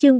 Chương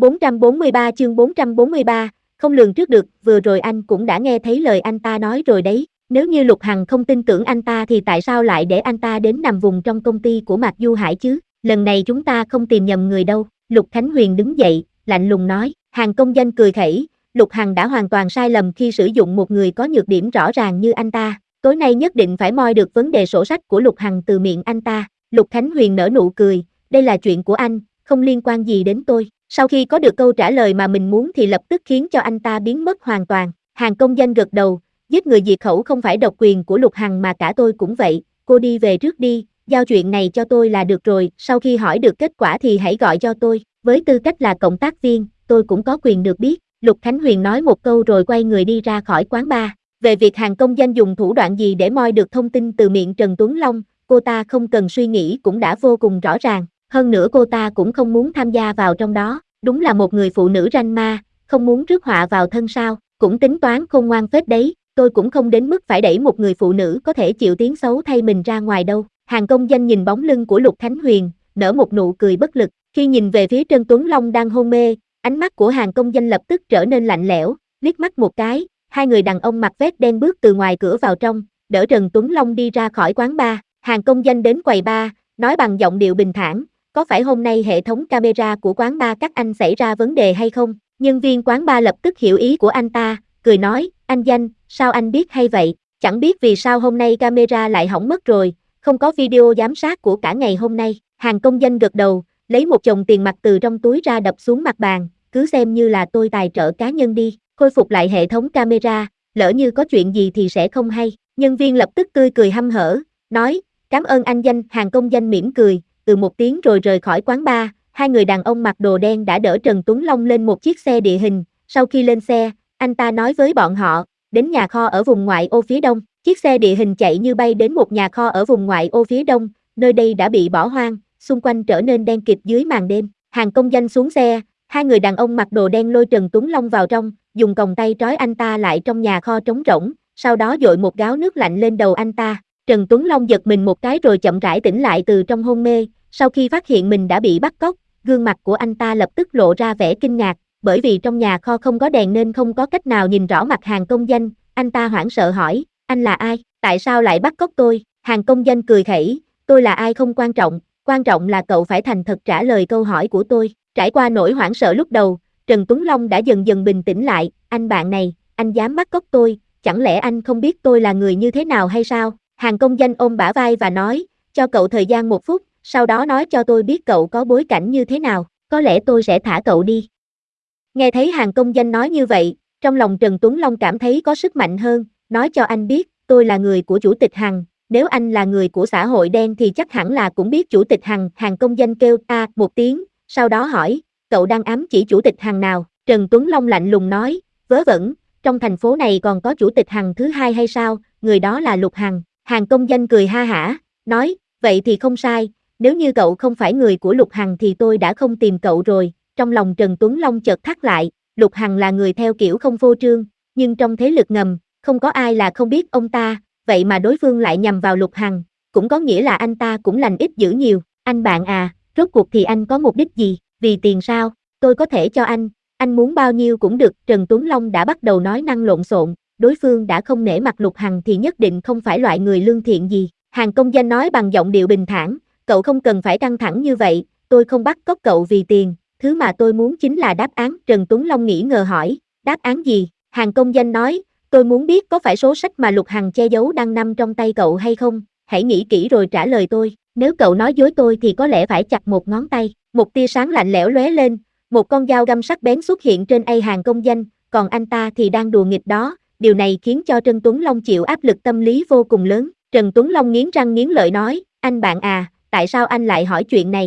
443, không lường trước được, vừa rồi anh cũng đã nghe thấy lời anh ta nói rồi đấy, nếu như Lục Hằng không tin tưởng anh ta thì tại sao lại để anh ta đến nằm vùng trong công ty của Mạc Du Hải chứ, lần này chúng ta không tìm nhầm người đâu. Lục Khánh Huyền đứng dậy, lạnh lùng nói. Hàn Công Danh cười khẩy, Lục Hằng đã hoàn toàn sai lầm khi sử dụng một người có nhược điểm rõ ràng như anh ta, tối nay nhất định phải moi được vấn đề sổ sách của Lục Hằng từ miệng anh ta. Lục Khánh Huyền nở nụ cười, đây là chuyện của anh, không liên quan gì đến tôi. Sau khi có được câu trả lời mà mình muốn thì lập tức khiến cho anh ta biến mất hoàn toàn. Hàn Công Danh gật đầu, giết người diệt khẩu không phải độc quyền của Lục Hằng mà cả tôi cũng vậy, cô đi về trước đi, giao chuyện này cho tôi là được rồi, sau khi hỏi được kết quả thì hãy gọi cho tôi, với tư cách là cộng tác viên, tôi cũng có quyền được biết. Lục Khánh Huyền nói một câu rồi quay người đi ra khỏi quán bar. Về việc Hàn Công Danh dùng thủ đoạn gì để moi được thông tin từ miệng Trần Tuấn Long, cô ta không cần suy nghĩ cũng đã vô cùng rõ ràng, hơn nữa cô ta cũng không muốn tham gia vào trong đó, đúng là một người phụ nữ ranh ma, không muốn rước họa vào thân sao, cũng tính toán khôn ngoan phết đấy, tôi cũng không đến mức phải đẩy một người phụ nữ có thể chịu tiếng xấu thay mình ra ngoài đâu. Hàn Công Danh nhìn bóng lưng của Lục Khánh Huyền, nở một nụ cười bất lực, khi nhìn về phía Trần Tuấn Long đang hôn mê, ánh mắt của Hàn Công Danh lập tức trở nên lạnh lẽo, liếc mắt một cái, hai người đàn ông mặc vest đen bước từ ngoài cửa vào trong, đỡ Trần Tuấn Long đi ra khỏi quán bar. Hàn Công Danh đến quầy bar, nói bằng giọng điệu bình thản, có phải hôm nay hệ thống camera của quán bar các anh xảy ra vấn đề hay không? Nhân viên quán bar lập tức hiểu ý của anh ta, cười nói, anh Danh, sao anh biết hay vậy? Chẳng biết vì sao hôm nay camera lại hỏng mất rồi, không có video giám sát của cả ngày hôm nay. Hàn Công Danh gật đầu, lấy một chồng tiền mặt từ trong túi ra đập xuống mặt bàn, cứ xem như là tôi tài trợ cá nhân đi, khôi phục lại hệ thống camera, lỡ như có chuyện gì thì sẽ không hay. Nhân viên lập tức tươi cười hăm hở, nói, cảm ơn anh Danh. Hàn Công Danh mỉm cười, từ một tiếng rồi rời khỏi quán bar. Hai người đàn ông mặc đồ đen đã đỡ Trần Tuấn Long lên một chiếc xe địa hình, sau khi lên xe, anh ta nói với bọn họ, đến nhà kho ở vùng ngoại ô phía đông. Chiếc xe địa hình chạy như bay đến một nhà kho ở vùng ngoại ô phía đông, nơi đây đã bị bỏ hoang, xung quanh trở nên đen kịt dưới màn đêm. Hàn Công Danh xuống xe, hai người đàn ông mặc đồ đen lôi Trần Tuấn Long vào trong, dùng còng tay trói anh ta lại trong nhà kho trống rỗng, sau đó dội một gáo nước lạnh lên đầu anh ta. Trần Tuấn Long giật mình một cái rồi chậm rãi tỉnh lại từ trong hôn mê, sau khi phát hiện mình đã bị bắt cóc, gương mặt của anh ta lập tức lộ ra vẻ kinh ngạc, bởi vì trong nhà kho không có đèn nên không có cách nào nhìn rõ mặt Hàn Công Danh. Anh ta hoảng sợ hỏi, anh là ai, tại sao lại bắt cóc tôi? Hàn Công Danh cười khẩy, tôi là ai không quan trọng là cậu phải thành thật trả lời câu hỏi của tôi. Trải qua nỗi hoảng sợ lúc đầu, Trần Tuấn Long đã dần dần bình tĩnh lại, anh bạn này, anh dám bắt cóc tôi, chẳng lẽ anh không biết tôi là người như thế nào hay sao? Hàn Công Danh ôm bả vai và nói, cho cậu thời gian 1 phút, sau đó nói cho tôi biết cậu có bối cảnh như thế nào, có lẽ tôi sẽ thả cậu đi. Nghe thấy Hàn Công Danh nói như vậy, trong lòng Trần Tuấn Long cảm thấy có sức mạnh hơn, nói cho anh biết, tôi là người của Chủ tịch Hàn, nếu anh là người của xã hội đen thì chắc hẳn là cũng biết Chủ tịch Hàn. Hàn Công Danh kêu a một tiếng, sau đó hỏi, cậu đang ám chỉ Chủ tịch Hàn nào? Trần Tuấn Long lạnh lùng nói, vớ vẩn, trong thành phố này còn có Chủ tịch Hàn thứ hai hay sao, người đó là Lục Hằng. Hàn Công Danh cười ha hả, nói, vậy thì không sai, nếu như cậu không phải người của Lục Hằng thì tôi đã không tìm cậu rồi. Trong lòng Trần Tuấn Long chợt thắt lại, Lục Hằng là người theo kiểu không phô trương, nhưng trong thế lực ngầm, không có ai là không biết ông ta, vậy mà đối phương lại nhằm vào Lục Hằng, cũng có nghĩa là anh ta cũng lành ít dữ nhiều. Anh bạn à, rốt cuộc thì anh có mục đích gì, vì tiền sao, tôi có thể cho anh muốn bao nhiêu cũng được. Trần Tuấn Long đã bắt đầu nói năng lộn xộn, đối phương đã không nể mặt Lục Hằng thì nhất định không phải loại người lương thiện gì. Hàn Công Danh nói bằng giọng điệu bình thản, cậu không cần phải căng thẳng như vậy, tôi không bắt cóc cậu vì tiền, thứ mà tôi muốn chính là đáp án. Trần Tuấn Long nghĩ ngờ hỏi, đáp án gì? Hàn Công Danh nói, tôi muốn biết có phải số sách mà Lục Hằng che giấu đang nằm trong tay cậu hay không, hãy nghĩ kỹ rồi trả lời tôi, nếu cậu nói dối tôi thì có lẽ phải chặt một ngón tay. Một tia sáng lạnh lẽo lóe lên, một con dao găm sắc bén xuất hiện trên tay Hàn Công Danh, còn anh ta thì đang đùa nghịch đó, điều này khiến cho Trần Tuấn Long chịu áp lực tâm lý vô cùng lớn. Trần Tuấn Long nghiến răng nghiến lợi nói, anh bạn à, tại sao anh lại hỏi chuyện này?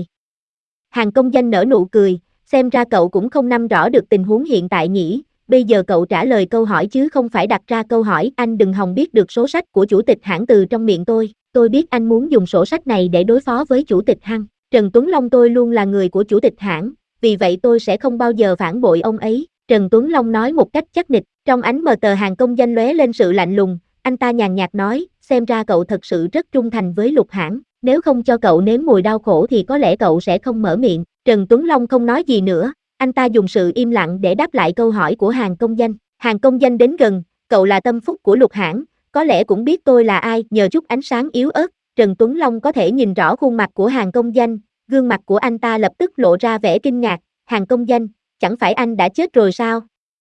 Hàn Công Danh nở nụ cười, xem ra cậu cũng không nắm rõ được tình huống hiện tại nhỉ, bây giờ cậu trả lời câu hỏi chứ không phải đặt ra câu hỏi. Anh đừng hòng biết được số sách của Chủ tịch Hãng từ trong miệng tôi biết anh muốn dùng sổ sách này để đối phó với Chủ tịch Hãng. Trần Tuấn Long, tôi luôn là người của Chủ tịch Hãng, vì vậy tôi sẽ không bao giờ phản bội ông ấy. Trần Tuấn Long nói một cách chắc nịch, trong ánh mờ tờ Hàn Công Danh lóe lên sự lạnh lùng, anh ta nhàn nhạt nói, xem ra cậu thật sự rất trung thành với Lục Hãng, nếu không cho cậu nếm mùi đau khổ thì có lẽ cậu sẽ không mở miệng. Trần Tuấn Long không nói gì nữa, Anh ta dùng sự im lặng để đáp lại câu hỏi của Hàn Công Danh. Hàn Công Danh đến gần, cậu là tâm phúc của Lục Hãn, có lẽ cũng biết tôi là ai. Nhờ chút ánh sáng yếu ớt, Trần Tuấn Long có thể nhìn rõ khuôn mặt của Hàn Công Danh, gương mặt của anh ta lập tức lộ ra vẻ kinh ngạc. Hàn Công Danh, chẳng phải anh đã chết rồi sao?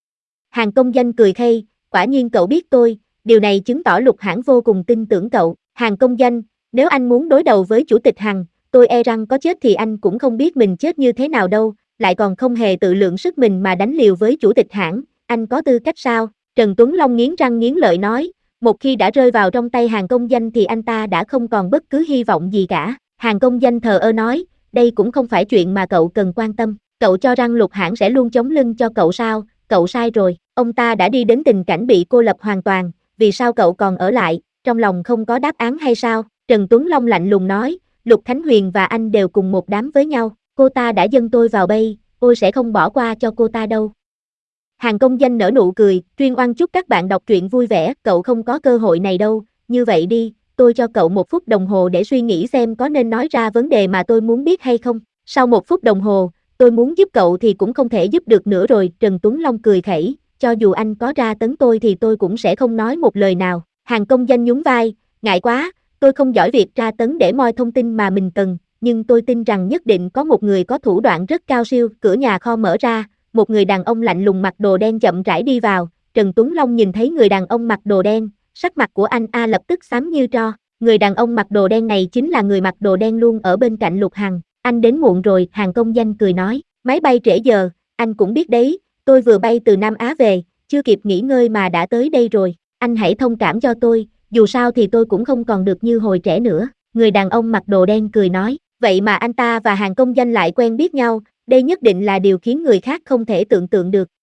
Hàn Công Danh cười khây, quả nhiên cậu biết tôi, điều này chứng tỏ Lục Hãn vô cùng tin tưởng cậu. Hàn Công Danh, nếu anh muốn đối đầu với Chủ tịch Hằng, tôi e rằng có chết thì anh cũng không biết mình chết như thế nào đâu, lại còn không hề tự lượng sức mình mà đánh liều với Chủ tịch Hãn, anh có tư cách sao? Trần Tuấn Long nghiến răng nghiến lợi nói, một khi đã rơi vào trong tay Hàn Công Danh thì anh ta đã không còn bất cứ hy vọng gì cả. Hàn Công Danh thờ ơ nói, đây cũng không phải chuyện mà cậu cần quan tâm, cậu cho rằng Lục Hãn sẽ luôn chống lưng cho cậu sao? Cậu sai rồi, ông ta đã đi đến tình cảnh bị cô lập hoàn toàn, vì sao cậu còn ở lại, trong lòng không có đáp án hay sao? Trần Tuấn Long lạnh lùng nói, Lục Khánh Huyền và anh đều cùng một đám với nhau, cô ta đã dâng tôi vào bây, tôi sẽ không bỏ qua cho cô ta đâu. Hàn Công Danh nở nụ cười, Chuyên Oan chúc các bạn đọc truyện vui vẻ, cậu không có cơ hội này đâu, như vậy đi, tôi cho cậu 1 phút đồng hồ để suy nghĩ xem có nên nói ra vấn đề mà tôi muốn biết hay không. Sau 1 phút đồng hồ, tôi muốn giúp cậu thì cũng không thể giúp được nữa rồi. Trần Tuấn Long cười khẩy, cho dù anh có tra tấn tôi thì tôi cũng sẽ không nói một lời nào. Hàn Công Danh nhún vai, ngại quá, tôi không giỏi việc tra tấn để moi thông tin mà mình cần, nhưng tôi tin rằng nhất định có một người có thủ đoạn rất cao siêu. Cửa nhà kho mở ra, một người đàn ông lạnh lùng mặc đồ đen chậm rãi đi vào. Trần Tuấn Long nhìn thấy người đàn ông mặc đồ đen, sắc mặt của anh lập tức xám như tro. Người đàn ông mặc đồ đen này chính là người mặc đồ đen luôn ở bên cạnh Lục Hằng. Anh đến muộn rồi, Hàn Công Danh cười nói, máy bay trễ giờ, anh cũng biết đấy, tôi vừa bay từ Nam Á về, chưa kịp nghỉ ngơi mà đã tới đây rồi, anh hãy thông cảm cho tôi, dù sao thì tôi cũng không còn được như hồi trẻ nữa. Người đàn ông mặc đồ đen cười nói, vậy mà anh ta và Hàn Công Danh lại quen biết nhau, đây nhất định là điều khiến người khác không thể tưởng tượng được.